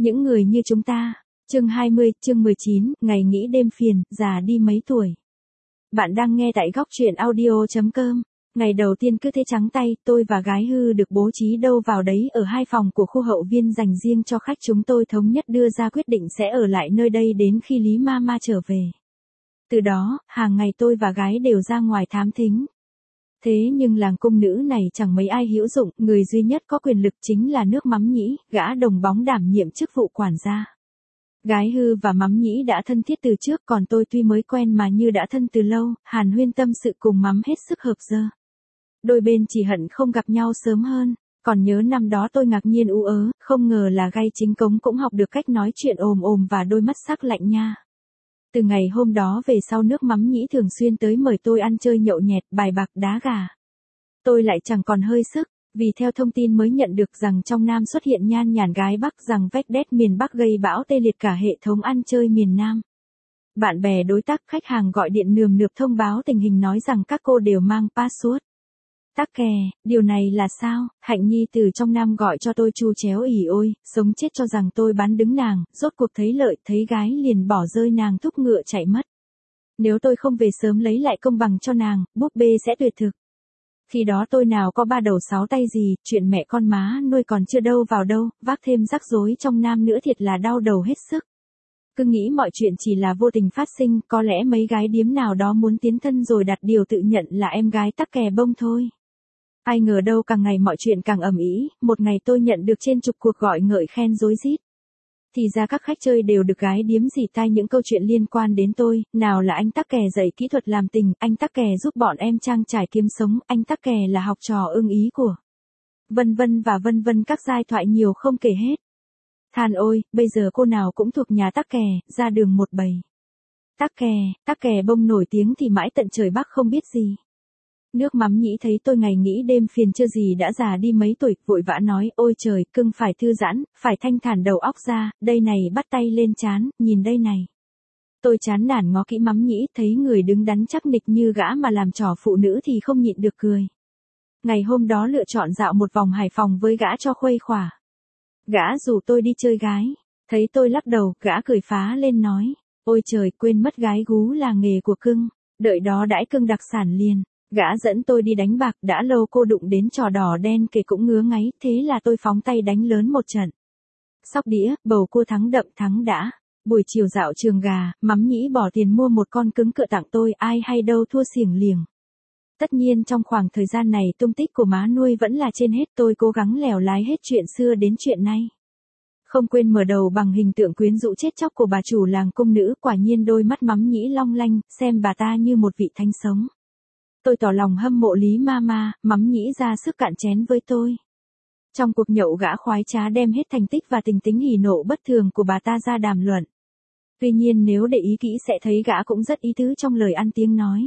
Những người như chúng ta. Chương 20, chương 19, ngày nghĩ đêm phiền, già đi mấy tuổi. Bạn đang nghe tại góc truyện audio.com. Ngày đầu tiên cứ thế trắng tay, tôi và gái hư được bố trí đâu vào đấy ở 2 phòng của khu hậu viên dành riêng cho khách. Chúng tôi thống nhất đưa ra quyết định sẽ ở lại nơi đây đến khi Lý Mama trở về. Từ đó, hàng ngày tôi và gái đều ra ngoài thám thính. Thế nhưng làng cung nữ này chẳng mấy ai hữu dụng, người duy nhất có quyền lực chính là nước Mắm Nhĩ, gã đồng bóng đảm nhiệm chức vụ quản gia. Gái hư và Mắm Nhĩ đã thân thiết từ trước, còn tôi tuy mới quen mà như đã thân từ lâu, hàn huyên tâm sự cùng Mắm hết sức hợp dơ. Đôi bên chỉ hận không gặp nhau sớm hơn. Còn nhớ năm đó tôi ngạc nhiên ú ớ, không ngờ là Gay Chính Cống cũng học được cách nói chuyện ồm ồm và đôi mắt sắc lạnh nha. Từ ngày hôm đó về sau nước Mắm Nhĩ thường xuyên tới mời tôi ăn chơi nhậu nhẹt, bài bạc đá gà. Tôi lại chẳng còn hơi sức, vì theo thông tin mới nhận được rằng trong Nam xuất hiện nhan nhản gái Bắc, rằng vách đét miền Bắc gây bão tê liệt cả hệ thống ăn chơi miền Nam. Bạn bè đối tác khách hàng gọi điện nườm nượp thông báo tình hình, nói rằng các cô đều mang password. Tắc kè, điều này là sao? Hạnh Nhi từ trong Nam gọi cho tôi chu chéo ỉ ôi, sống chết cho rằng tôi bán đứng nàng, rốt cuộc thấy lợi, thấy gái liền bỏ rơi nàng thúc ngựa chạy mất. Nếu tôi không về sớm lấy lại công bằng cho nàng, búp bê sẽ tuyệt thực. Khi đó tôi nào có 3 đầu 6 tay gì, chuyện mẹ con má nuôi còn chưa đâu vào đâu, vác thêm rắc rối trong Nam nữa thiệt là đau đầu hết sức. Cứ nghĩ mọi chuyện chỉ là vô tình phát sinh, có lẽ mấy gái điếm nào đó muốn tiến thân rồi đặt điều tự nhận là em gái tắc kè bông thôi. Ai ngờ đâu càng ngày mọi chuyện càng ầm ĩ, một ngày tôi nhận được trên chục cuộc gọi ngợi khen rối rít. Thì ra các khách chơi đều được gái điếm dỉ tai những câu chuyện liên quan đến tôi, nào là anh tắc kè dạy kỹ thuật làm tình, anh tắc kè giúp bọn em trang trải kiếm sống, anh tắc kè là học trò ưng ý của. Vân vân các giai thoại nhiều không kể hết. Than ôi, bây giờ cô nào cũng thuộc nhà tắc kè, ra đường một bầy. Tắc kè bông nổi tiếng thì mãi tận trời Bắc không biết gì. Nước Mắm Nhĩ thấy tôi ngày nghĩ đêm phiền chưa gì đã già đi mấy tuổi, vội vã nói, ôi trời, cưng phải thư giãn, phải thanh thản đầu óc ra, đây này, bắt tay lên trán, nhìn đây này. Tôi chán nản ngó kỹ Mắm Nhĩ, thấy người đứng đắn chắc nịch như gã mà làm trò phụ nữ thì không nhịn được cười. Ngày hôm đó lựa chọn dạo một vòng Hải Phòng với gã cho khuây khỏa. Gã rủ tôi đi chơi gái, thấy tôi lắc đầu, gã cười phá lên nói, ôi trời, quên mất gái gú là nghề của cưng, đợi đó đãi cưng đặc sản liền. Gã dẫn tôi đi đánh bạc, đã lâu cô đụng đến trò đỏ đen kể cũng ngứa ngáy, thế là tôi phóng tay đánh lớn một trận. Sóc đĩa, bầu cua thắng đậm thắng đã. Buổi chiều dạo trường gà, Mắm Nhĩ bỏ tiền mua một con cứng cựa tặng tôi, ai hay đâu thua xiềng liềng. Tất nhiên trong khoảng thời gian này tung tích của má nuôi vẫn là trên hết, tôi cố gắng lèo lái hết chuyện xưa đến chuyện nay. Không quên mở đầu bằng hình tượng quyến rũ chết chóc của bà chủ làng cung nữ, quả nhiên đôi mắt Mắm Nhĩ long lanh, xem bà ta như một vị thánh sống. Tôi tỏ lòng hâm mộ Lý Mama, Mắm Nhĩ ra sức cạn chén với tôi. Trong cuộc nhậu gã khoái trá đem hết thành tích và tình tính hỉ nộ bất thường của bà ta ra đàm luận. Tuy nhiên nếu để ý kỹ sẽ thấy gã cũng rất ý tứ trong lời ăn tiếng nói.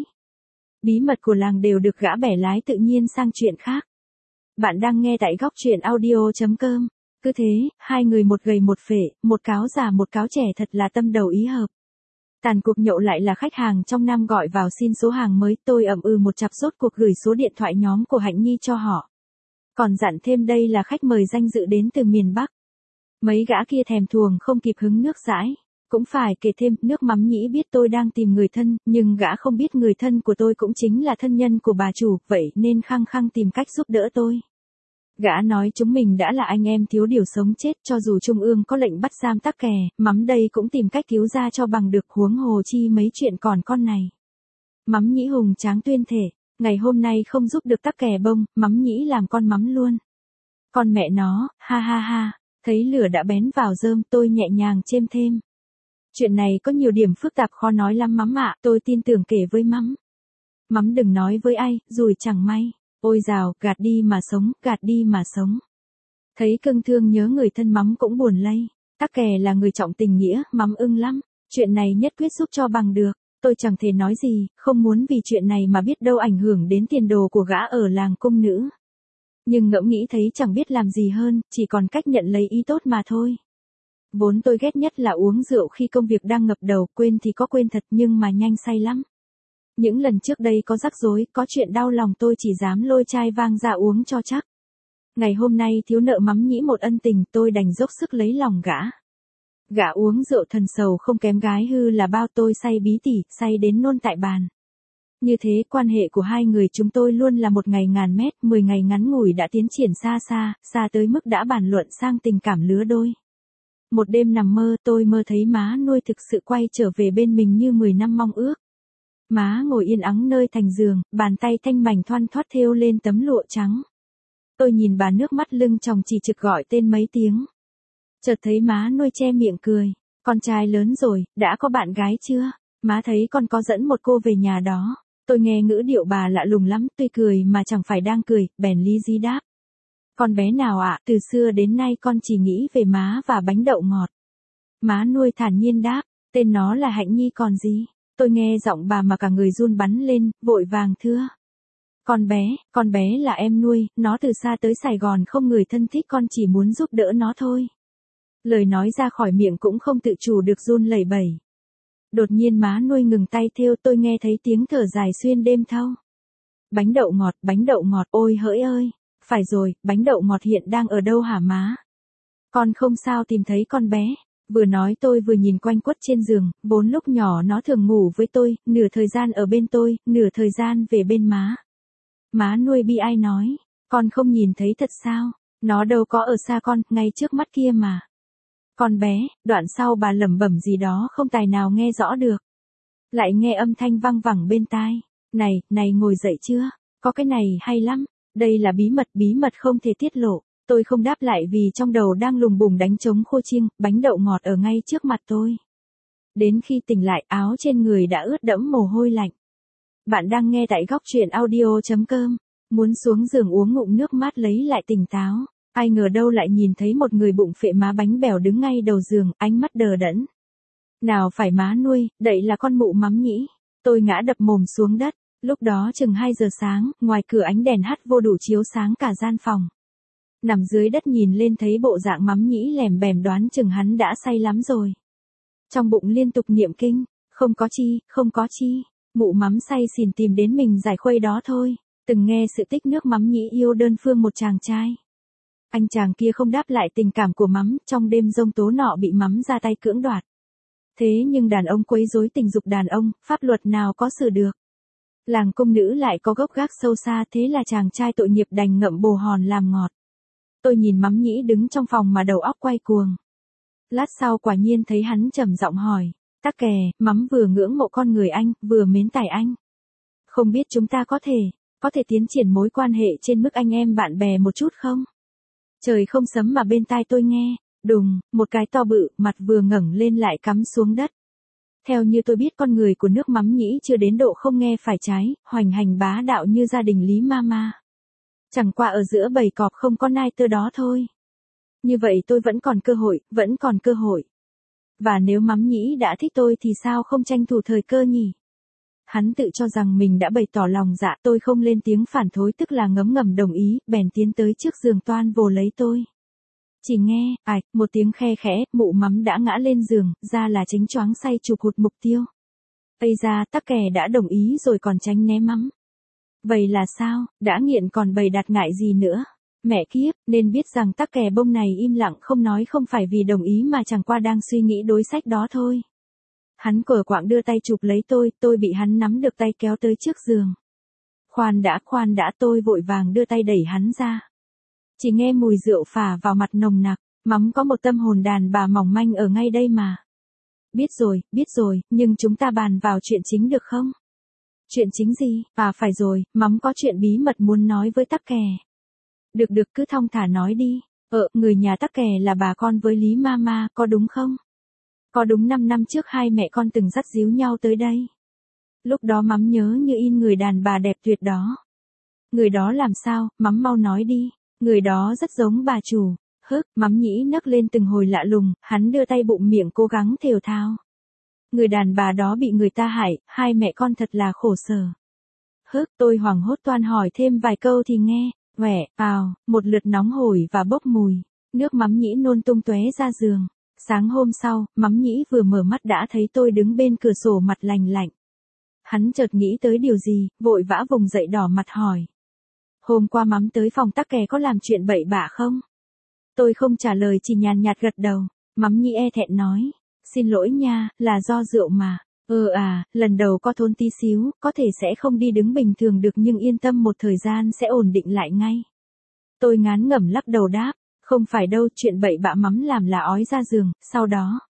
Bí mật của làng đều được gã bẻ lái tự nhiên sang chuyện khác. Bạn đang nghe tại góc truyện audio.com. Cứ thế, hai người một gầy một phệ, một cáo già một cáo trẻ, thật là tâm đầu ý hợp. Tàn cuộc nhậu lại là khách hàng trong Nam gọi vào xin số hàng mới, tôi ậm ừ một chặp rốt cuộc gửi số điện thoại nhóm của Hạnh Nhi cho họ. Còn dặn thêm đây là khách mời danh dự đến từ miền Bắc. Mấy gã kia thèm thuồng không kịp hứng nước dãi. Cũng phải kể thêm, nước Mắm Nhĩ biết tôi đang tìm người thân, nhưng gã không biết người thân của tôi cũng chính là thân nhân của bà chủ, vậy nên khăng khăng tìm cách giúp đỡ tôi. Gã nói chúng mình đã là anh em thiếu điều sống chết, cho dù Trung ương có lệnh bắt giam tắc kè, Mắm đây cũng tìm cách cứu ra cho bằng được, huống hồ chi mấy chuyện còn con này. Mắm Nhĩ hùng tráng tuyên thể, ngày hôm nay không giúp được tắc kè bông, Mắm Nhĩ làm con mắm luôn. Con mẹ nó, ha ha ha, thấy lửa đã bén vào rơm, tôi nhẹ nhàng chêm thêm. Chuyện này có nhiều điểm phức tạp khó nói lắm Mắm ạ, tôi tin tưởng kể với Mắm. Mắm đừng nói với ai, rủi chẳng may. Ôi dào, gạt đi mà sống, gạt đi mà sống. Thấy cưng thương nhớ người thân Mắm cũng buồn lây. Tắc kè là người trọng tình nghĩa, Mắm ưng lắm. Chuyện này nhất quyết giúp cho bằng được. Tôi chẳng thể nói gì, không muốn vì chuyện này mà biết đâu ảnh hưởng đến tiền đồ của gã ở làng cung nữ. Nhưng ngẫm nghĩ thấy chẳng biết làm gì hơn, chỉ còn cách nhận lấy ý tốt mà thôi. Vốn tôi ghét nhất là uống rượu khi công việc đang ngập đầu, quên thì có quên thật nhưng mà nhanh say lắm. Những lần trước đây có rắc rối, có chuyện đau lòng tôi chỉ dám lôi chai vang ra uống cho chắc. Ngày hôm nay thiếu nợ Mắm Nhĩ một ân tình, tôi đành dốc sức lấy lòng gã. Gã uống rượu thần sầu không kém gái hư là bao, tôi say bí tỉ, say đến nôn tại bàn. Như thế quan hệ của hai người chúng tôi luôn là một ngày ngàn mét, 10 ngày ngắn ngủi đã tiến triển xa xa, xa tới mức đã bàn luận sang tình cảm lứa đôi. Một đêm nằm mơ tôi mơ thấy má nuôi thực sự quay trở về bên mình như 10 năm mong ước. Má ngồi yên ắng nơi thành giường, bàn tay thanh mảnh thoăn thoắt thêu lên tấm lụa trắng. Tôi nhìn bà nước mắt lưng tròng chỉ trực gọi tên mấy tiếng. Chợt thấy má nuôi che miệng cười. Con trai lớn rồi, đã có bạn gái chưa? Má thấy con có dẫn một cô về nhà đó. Tôi nghe ngữ điệu bà lạ lùng lắm, tuy cười mà chẳng phải đang cười, bèn lý di đáp. Con bé nào ạ? Từ xưa đến nay con chỉ nghĩ về má và bánh đậu ngọt. Má nuôi thản nhiên đáp, tên nó là Hạnh Nhi còn gì? Tôi nghe giọng bà mà cả người run bắn lên, vội vàng thưa. Con bé là em nuôi, nó từ xa tới Sài Gòn không người thân thích, con chỉ muốn giúp đỡ nó thôi. Lời nói ra khỏi miệng cũng không tự chủ được run lẩy bẩy. Đột nhiên má nuôi ngừng tay thêu, tôi nghe thấy tiếng thở dài xuyên đêm thâu. Bánh đậu ngọt, ôi hỡi ơi, phải rồi, bánh đậu ngọt hiện đang ở đâu hả má? Con không sao tìm thấy con bé. Vừa nói tôi vừa nhìn quanh quất trên giường, vốn lúc nhỏ nó thường ngủ với tôi, nửa thời gian ở bên tôi, nửa thời gian về bên má. Má nuôi bi ai nói, con không nhìn thấy thật sao? Nó đâu có ở xa con, ngay trước mắt kia mà. Con bé, đoạn sau bà lẩm bẩm gì đó không tài nào nghe rõ được. Lại nghe âm thanh văng vẳng bên tai. Này ngồi dậy chưa? Có cái này hay lắm. Đây là bí mật không thể tiết lộ. Tôi không đáp lại vì trong đầu đang lùng bùng đánh trống khô chiêng, bánh đậu ngọt ở ngay trước mặt tôi. Đến khi tỉnh lại áo trên người đã ướt đẫm mồ hôi lạnh. Bạn đang nghe tại góc truyện audio.com. Muốn xuống giường uống ngụm nước mát lấy lại tỉnh táo. Ai ngờ đâu lại nhìn thấy một người bụng phệ má bánh bèo đứng ngay đầu giường, ánh mắt đờ đẫn. Nào phải má nuôi, đậy là con mụ mắm nhĩ. Tôi ngã đập mồm xuống đất. Lúc đó chừng 2 giờ sáng, ngoài cửa ánh đèn hắt vô đủ chiếu sáng cả gian phòng. Nằm dưới đất nhìn lên thấy bộ dạng mắm nhĩ lèm bèm, đoán chừng hắn đã say lắm rồi. Trong bụng liên tục niệm kinh, không có chi, mụ mắm say xỉn tìm đến mình giải khuây đó thôi. Từng nghe sự tích nước mắm nhĩ yêu đơn phương một chàng trai. Anh chàng kia không đáp lại tình cảm của mắm, trong đêm giông tố nọ bị mắm ra tay cưỡng đoạt. Thế nhưng đàn ông quấy rối tình dục đàn ông, pháp luật nào có xử được. Làng công nữ lại có gốc gác sâu xa, thế là chàng trai tội nghiệp đành ngậm bồ hòn làm ngọt. Tôi nhìn mắm nhĩ đứng trong phòng mà đầu óc quay cuồng. Lát sau quả nhiên thấy hắn trầm giọng hỏi, tắc kè, mắm vừa ngưỡng mộ con người anh, vừa mến tài anh. Không biết chúng ta có thể tiến triển mối quan hệ trên mức anh em bạn bè một chút không? Trời không sấm mà bên tai tôi nghe, đùng, một cái to bự, mặt vừa ngẩng lên lại cắm xuống đất. Theo như tôi biết con người của nước mắm nhĩ chưa đến độ không nghe phải trái, hoành hành bá đạo như gia đình Lý Mama. Chẳng qua ở giữa bầy cọp không có nai tơ đó thôi. Như vậy tôi vẫn còn cơ hội. Và nếu mắm nhĩ đã thích tôi thì sao không tranh thủ thời cơ nhỉ? Hắn tự cho rằng mình đã bày tỏ lòng dạ, tôi không lên tiếng phản thối tức là ngấm ngầm đồng ý, bèn tiến tới trước giường toan vồ lấy tôi. Chỉ nghe, ạch, một tiếng khe khẽ, mụ mắm đã ngã lên giường, ra là chính choáng say chụp hụt mục tiêu. Ây ra, tắc kè đã đồng ý rồi còn tránh né mắm. Vậy là sao, đã nghiện còn bày đặt ngại gì nữa? Mẹ kiếp, nên biết rằng tắc kè bông này im lặng không nói không phải vì đồng ý mà chẳng qua đang suy nghĩ đối sách đó thôi. Hắn cờ quạng đưa tay chụp lấy tôi bị hắn nắm được tay kéo tới trước giường. Khoan đã, tôi vội vàng đưa tay đẩy hắn ra. Chỉ nghe mùi rượu phả vào mặt nồng nặc, mắm có một tâm hồn đàn bà mỏng manh ở ngay đây mà. Biết rồi, nhưng chúng ta bàn vào chuyện chính được không? Chuyện chính gì? À phải rồi, mắm có chuyện bí mật muốn nói với tắc kè. Được cứ thong thả nói đi. Người nhà tắc kè là bà con với Lý Mama, có đúng không? Có đúng 5 năm trước hai mẹ con từng dắt díu nhau tới đây. Lúc đó mắm nhớ như in người đàn bà đẹp tuyệt đó. Người đó làm sao, mắm mau nói đi. Người đó rất giống bà chủ. Mắm nhĩ nấc lên từng hồi lạ lùng, hắn đưa tay bụng miệng cố gắng thều thào. Người đàn bà đó bị người ta hại, hai mẹ con thật là khổ sở. Tôi hoảng hốt toan hỏi thêm vài câu thì nghe, một lượt nóng hổi và bốc mùi, nước mắm nhĩ nôn tung tóe ra giường. Sáng hôm sau, mắm nhĩ vừa mở mắt đã thấy tôi đứng bên cửa sổ mặt lành lạnh. Hắn chợt nghĩ tới điều gì, vội vã vùng dậy đỏ mặt hỏi. Hôm qua mắm tới phòng tắc kè có làm chuyện bậy bạ không? Tôi không trả lời chỉ nhàn nhạt gật đầu. Mắm nhĩ e thẹn nói. Xin lỗi nha, là do rượu mà. Lần đầu có thốn tí xíu, có thể sẽ không đi đứng bình thường được nhưng yên tâm một thời gian sẽ ổn định lại ngay. Tôi ngán ngẩm lắc đầu đáp, không phải đâu, chuyện bậy bạ mắm làm là ói ra giường, sau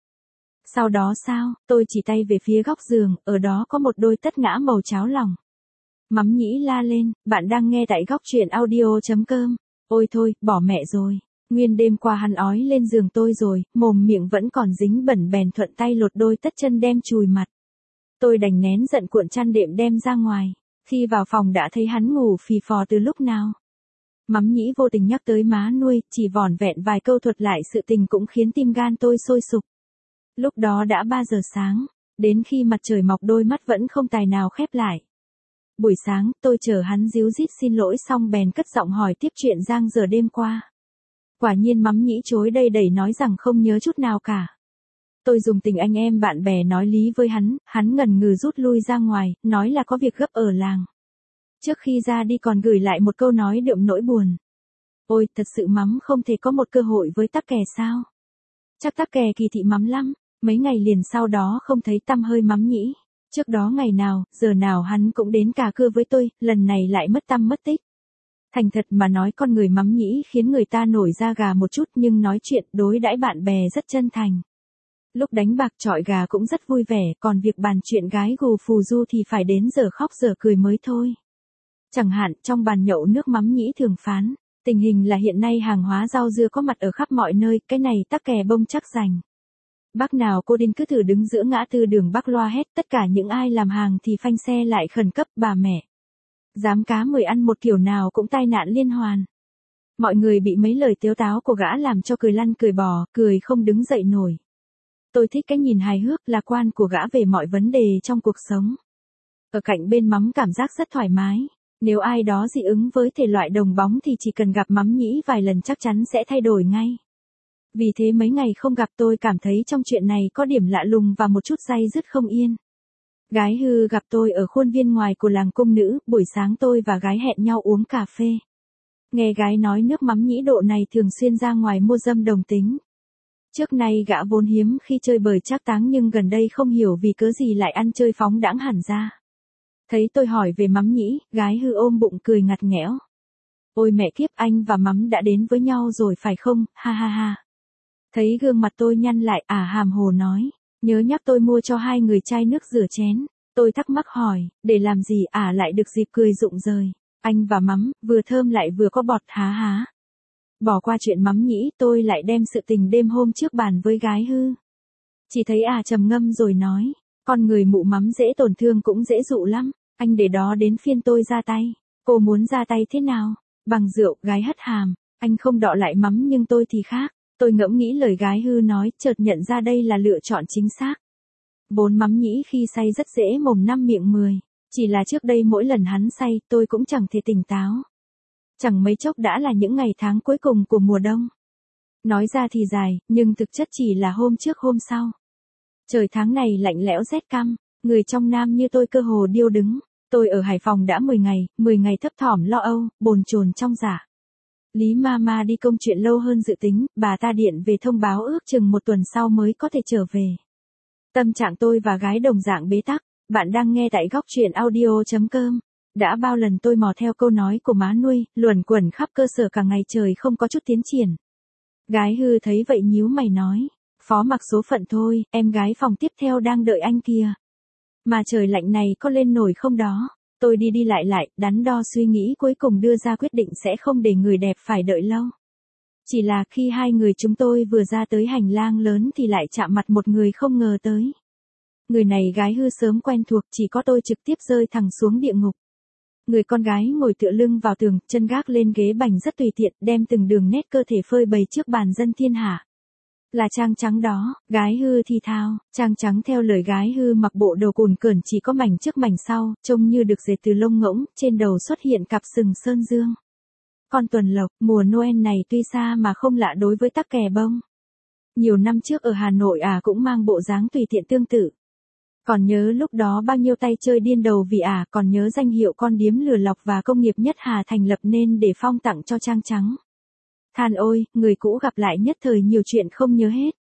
đó sao, tôi chỉ tay về phía góc giường, ở đó có một đôi tất ngã màu cháo lòng. Mắm nhĩ la lên, bạn đang nghe tại góc truyện audio.com. Ôi thôi, bỏ mẹ rồi. Nguyên đêm qua hắn ói lên giường tôi rồi, mồm miệng vẫn còn dính bẩn bèn thuận tay lột đôi tất chân đem chùi mặt. Tôi đành nén giận cuộn chăn đệm đem ra ngoài. Khi vào phòng đã thấy hắn ngủ phì phò từ lúc nào. Mắm nhĩ vô tình nhắc tới má nuôi, chỉ vỏn vẹn vài câu thuật lại sự tình cũng khiến tim gan tôi sôi sục. Lúc đó đã 3 giờ sáng, đến khi mặt trời mọc đôi mắt vẫn không tài nào khép lại. Buổi sáng, tôi chờ hắn díu dít xin lỗi xong bèn cất giọng hỏi tiếp chuyện giang dở đêm qua. Quả nhiên mắm nhĩ chối đây đẩy nói rằng không nhớ chút nào cả. Tôi dùng tình anh em bạn bè nói lý với hắn ngần ngừ rút lui ra ngoài, nói là có việc gấp ở làng. Trước khi ra đi còn gửi lại một câu nói đượm nỗi buồn. Ôi, thật sự mắm không thể có một cơ hội với tắc kè sao? Chắc tắc kè kỳ thị mắm lắm, mấy ngày liền sau đó không thấy tăm hơi mắm nhĩ. Trước đó ngày nào, giờ nào hắn cũng đến cà cưa với tôi, lần này lại mất tăm mất tích. Thành thật mà nói con người mắm nhĩ khiến người ta nổi da gà một chút nhưng nói chuyện đối đãi bạn bè rất chân thành. Lúc đánh bạc chọi gà cũng rất vui vẻ, còn việc bàn chuyện gái gù phù du thì phải đến giờ khóc giờ cười mới thôi. Chẳng hạn trong bàn nhậu nước mắm nhĩ thường phán, tình hình là hiện nay hàng hóa rau dưa có mặt ở khắp mọi nơi, cái này tắc kè bông chắc rành. Bác nào cô Đinh cứ thử đứng giữa ngã tư đường bác loa hét tất cả những ai làm hàng thì phanh xe lại khẩn cấp bà mẹ. Dám cá 10 ăn một kiểu nào cũng tai nạn liên hoàn. Mọi người bị mấy lời tiếu táo của gã làm cho cười lăn cười bò, cười không đứng dậy nổi. Tôi thích cái nhìn hài hước lạc quan của gã về mọi vấn đề trong cuộc sống. Ở cạnh bên mắm cảm giác rất thoải mái. Nếu ai đó dị ứng với thể loại đồng bóng thì chỉ cần gặp mắm nhĩ vài lần chắc chắn sẽ thay đổi ngay. Vì thế mấy ngày không gặp tôi cảm thấy trong chuyện này có điểm lạ lùng và một chút day dứt không yên. Gái hư gặp tôi ở khuôn viên ngoài của làng cung nữ, buổi sáng tôi và gái hẹn nhau uống cà phê. Nghe gái nói nước mắm nhĩ độ này thường xuyên ra ngoài mua dâm đồng tính. Trước nay gã vốn hiếm khi chơi bời trác táng nhưng gần đây không hiểu vì cớ gì lại ăn chơi phóng đãng hẳn ra. Thấy tôi hỏi về mắm nhĩ, gái hư ôm bụng cười ngặt nghẽo. Ôi mẹ kiếp, anh và mắm đã đến với nhau rồi phải không, ha ha ha. Thấy gương mặt tôi nhăn lại, hàm hồ nói, nhớ nhắc tôi mua cho hai người chai nước rửa chén. Tôi thắc mắc hỏi, để làm gì, lại được dịp cười rụng rời. Anh và mắm, vừa thơm lại vừa có bọt, há há. Bỏ qua chuyện mắm nhĩ, tôi lại đem sự tình đêm hôm trước bàn với gái hư. Chỉ thấy trầm ngâm rồi nói, con người mụ mắm dễ tổn thương cũng dễ dụ lắm, anh để đó đến phiên tôi ra tay. Cô muốn ra tay thế nào? Bằng rượu, gái hất hàm, anh không đọ lại mắm nhưng tôi thì khác. Tôi ngẫm nghĩ lời gái hư nói, chợt nhận ra đây là lựa chọn chính xác. Vốn mắm nhĩ khi say rất dễ mồm năm miệng 10, chỉ là trước đây mỗi lần hắn say tôi cũng chẳng thể tỉnh táo. Chẳng mấy chốc đã là những ngày tháng cuối cùng của mùa đông. Nói ra thì dài, nhưng thực chất chỉ là hôm trước hôm sau. Trời tháng này lạnh lẽo rét căm, người trong Nam như tôi cơ hồ điêu đứng. Tôi ở Hải Phòng đã 10 ngày thấp thỏm lo âu, bồn chồn trong dạ. Lý Mama đi công chuyện lâu hơn dự tính, bà ta điện về thông báo ước chừng một tuần sau mới có thể trở về. Tâm trạng tôi và gái đồng dạng bế tắc, bạn đang nghe tại góc truyện audio.com. Đã bao lần tôi mò theo câu nói của má nuôi, luẩn quẩn khắp cơ sở cả ngày trời không có chút tiến triển. Gái hư thấy vậy nhíu mày nói, phó mặc số phận thôi, em gái phòng tiếp theo đang đợi anh kìa. Mà trời lạnh này có lên nổi không đó? Tôi đi lại, đắn đo suy nghĩ cuối cùng đưa ra quyết định sẽ không để người đẹp phải đợi lâu. Chỉ là khi hai người chúng tôi vừa ra tới hành lang lớn thì lại chạm mặt một người không ngờ tới. Người này gái hư sớm quen thuộc, chỉ có tôi trực tiếp rơi thẳng xuống địa ngục. Người con gái ngồi tựa lưng vào tường, chân gác lên ghế bành rất tùy tiện, đem từng đường nét cơ thể phơi bày trước bàn dân thiên hạ. Là Trang Trắng đó, gái hư thì thào, Trang Trắng theo lời gái hư mặc bộ đồ cồn cởn chỉ có mảnh trước mảnh sau, trông như được dệt từ lông ngỗng, trên đầu xuất hiện cặp sừng sơn dương. Con tuần lộc, mùa Noel này tuy xa mà không lạ đối với tắc kè bông. Nhiều năm trước ở Hà Nội cũng mang bộ dáng tùy tiện tương tự. Còn nhớ lúc đó bao nhiêu tay chơi điên đầu vì còn nhớ danh hiệu con điếm lừa lọc và công nghiệp nhất Hà thành lập nên để phong tặng cho Trang Trắng. Than ôi, người cũ gặp lại nhất thời nhiều chuyện không nhớ hết.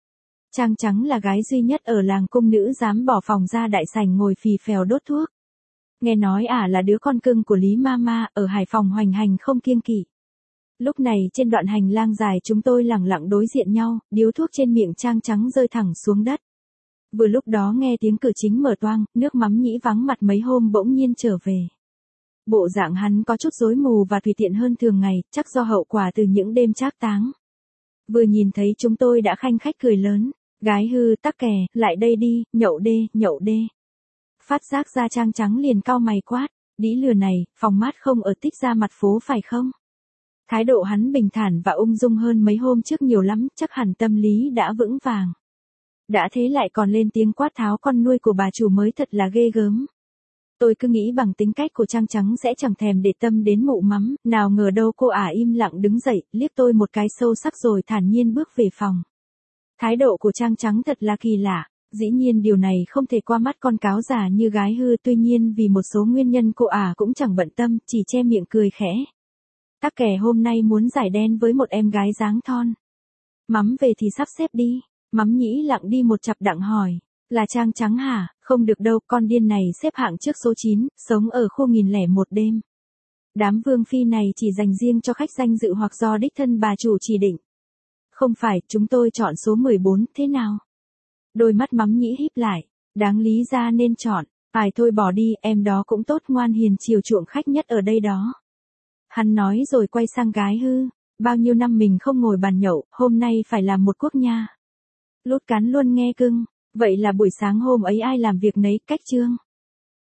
Trang Trắng là gái duy nhất ở làng cung nữ dám bỏ phòng ra đại sảnh ngồi phì phèo đốt thuốc. Nghe nói là đứa con cưng của Lý Mama, ở Hải Phòng hoành hành không kiêng kỵ. Lúc này trên đoạn hành lang dài chúng tôi lẳng lặng đối diện nhau, điếu thuốc trên miệng Trang Trắng rơi thẳng xuống đất. Vừa lúc đó nghe tiếng cửa chính mở toang, nước mắm nhĩ vắng mặt mấy hôm bỗng nhiên trở về. Bộ dạng hắn có chút rối mù và tùy tiện hơn thường ngày, chắc do hậu quả từ những đêm trác táng. Vừa nhìn thấy chúng tôi đã khanh khách cười lớn, gái hư tắc kè, lại đây đi, nhậu đê, nhậu đê. Phát giác ra Trang Trắng liền cau mày quát, đĩ lừa này, phòng mát không ở Tích Ra mặt phố phải không? Thái độ hắn bình thản và ung dung hơn mấy hôm trước nhiều lắm, chắc hẳn tâm lý đã vững vàng. Đã thế lại còn lên tiếng quát tháo con nuôi của bà chủ mới thật là ghê gớm. Tôi cứ nghĩ bằng tính cách của Trang Trắng sẽ chẳng thèm để tâm đến mụ mắm, nào ngờ đâu cô im lặng đứng dậy, liếc tôi một cái sâu sắc rồi thản nhiên bước về phòng. Thái độ của Trang Trắng thật là kỳ lạ, dĩ nhiên điều này không thể qua mắt con cáo già như gái hư, tuy nhiên vì một số nguyên nhân cô cũng chẳng bận tâm, chỉ che miệng cười khẽ. Tắc kè hôm nay muốn giải đen với một em gái dáng thon. Mắm về thì sắp xếp đi. Mắm nhĩ lặng đi một chặp đặng hỏi, là Trang Trắng hả? Không được đâu, con điên này xếp hạng trước số 9, sống ở khu 1001 đêm. Đám vương phi này chỉ dành riêng cho khách danh dự hoặc do đích thân bà chủ chỉ định. Không phải, chúng tôi chọn số 14, thế nào? Đôi mắt mắm nhĩ híp lại, đáng lý ra nên chọn, thôi bỏ đi, em đó cũng tốt, ngoan hiền chiều chuộng khách nhất ở đây đó. Hắn nói rồi quay sang gái hư, bao nhiêu năm mình không ngồi bàn nhậu, hôm nay phải làm một quốc nha. Lút cắn luôn nghe cưng, vậy là buổi sáng hôm ấy ai làm việc nấy, cách chương.